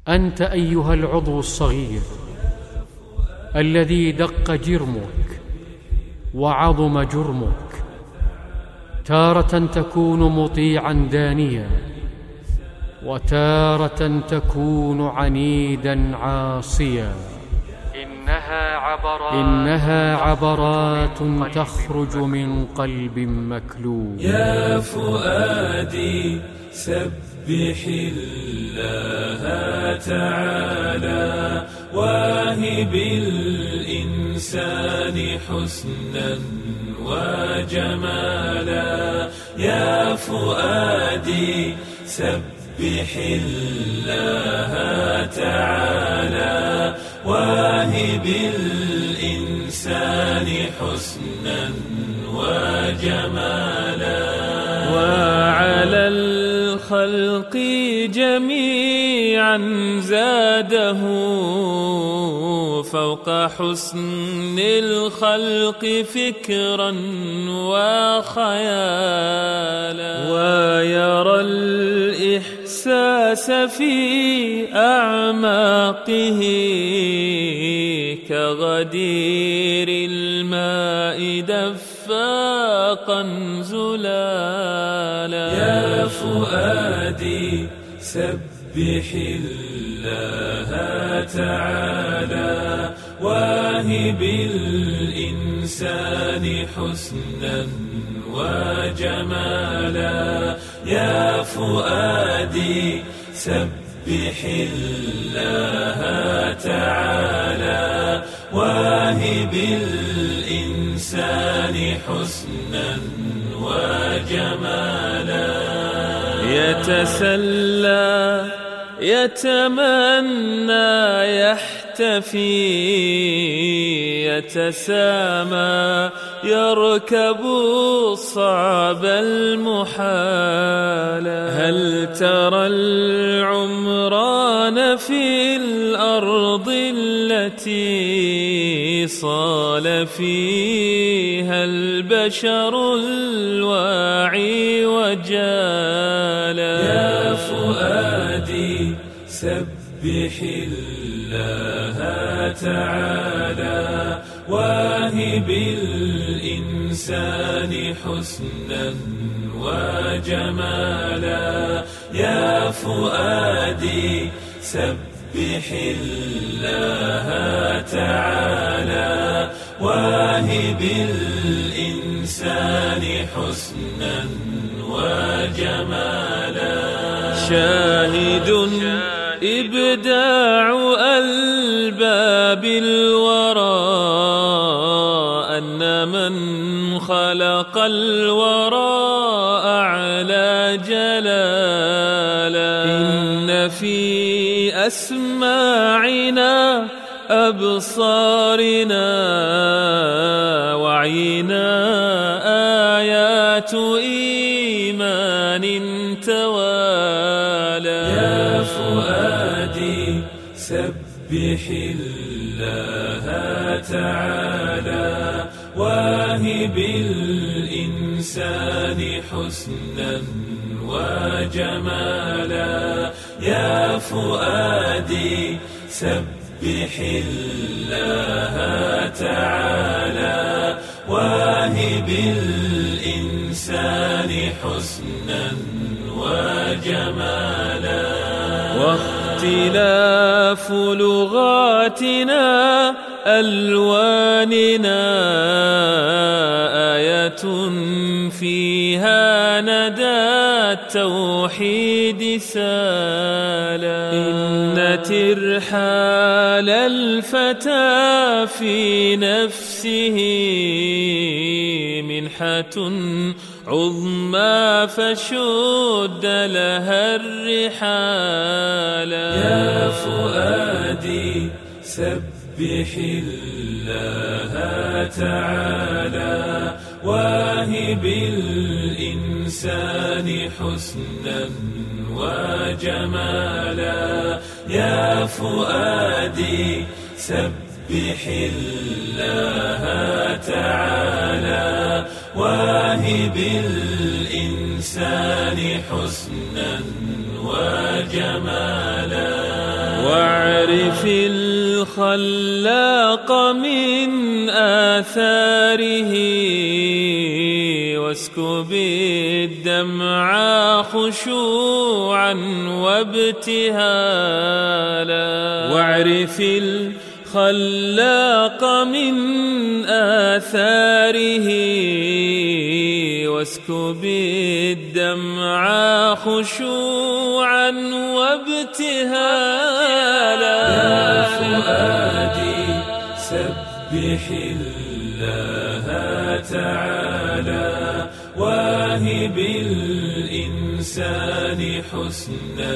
أنت أيها العضو الصغير الذي دق جرمك وعظم جرمك، تارة تكون مطيعا دانيا، وتارة تكون عنيدا عاصيا. إنها عبرات تخرج من قلب مكلوب. يا فؤادي سبح الله تعالى، واهب الإنسان حسنا وجمالا. يا فؤادي سبح الله تعالى، واهب الإنسان حسنا وجمالا. وعلى الخلق جميعا زاده فوق حسن الخلق فكرا وخيالا، ويرى الإحساس في أعماقه كغدير الماء دفاقا زلالا. يا فؤادي سبح الله تعالى، واهب الإنسان حسنا وجمالا. يا فؤادي سبح الله تعالى، واهب الإنسان حسنا وجمالا. يتسلى يتمنى يحتفي يتسامى، يركب الصعب المحال. هل ترى العمران في الأرض التي صال فيها البشر الواعي وجالا؟ يا فؤادي سبح الله تعالى، واهب الإنسان حسنا وجمالا. يا فؤادي سبح الله تعالى، واهب الإنسان حسنا وجمالا. شاهد إبداع ألباب الورى أن من خلق الورى أعلى جلالا. إن في أسماعنا أبصارنا وعينا آيات إيمان توالى. يا فؤادي سبح الله تعالى، واهب الإنسان حسنا وجمالا. يا فؤادي سبح الله تعالى، واهب الإنسان حسنا وجمالا. واختلاف لغاتنا ألواننا آية فيها ندى التوحيد سالا. إن ترحال الفتى في نفسه منحة عظمى فشد لها الرحال. يا فؤادي سبح الله تعالى، واهب الإنسان حسنا وجمالا. يا فؤادي سبح الله تعالى، واهب الإنسان حسنا وجمالا. واعرف الخلاق من آثاره واسكب الدمع خشوعا وابتهالا واعرف الخلاق من آثاره واسكب الدمع خشوعا وابتهالا يا فؤادي سبح الله تعالى واهب الإنسان حسنا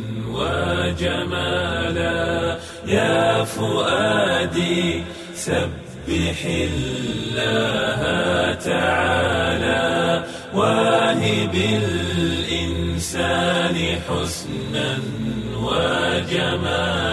وجمالا يا فؤادي سبح الله تعالى واهب الإنسان حسنا وجمالا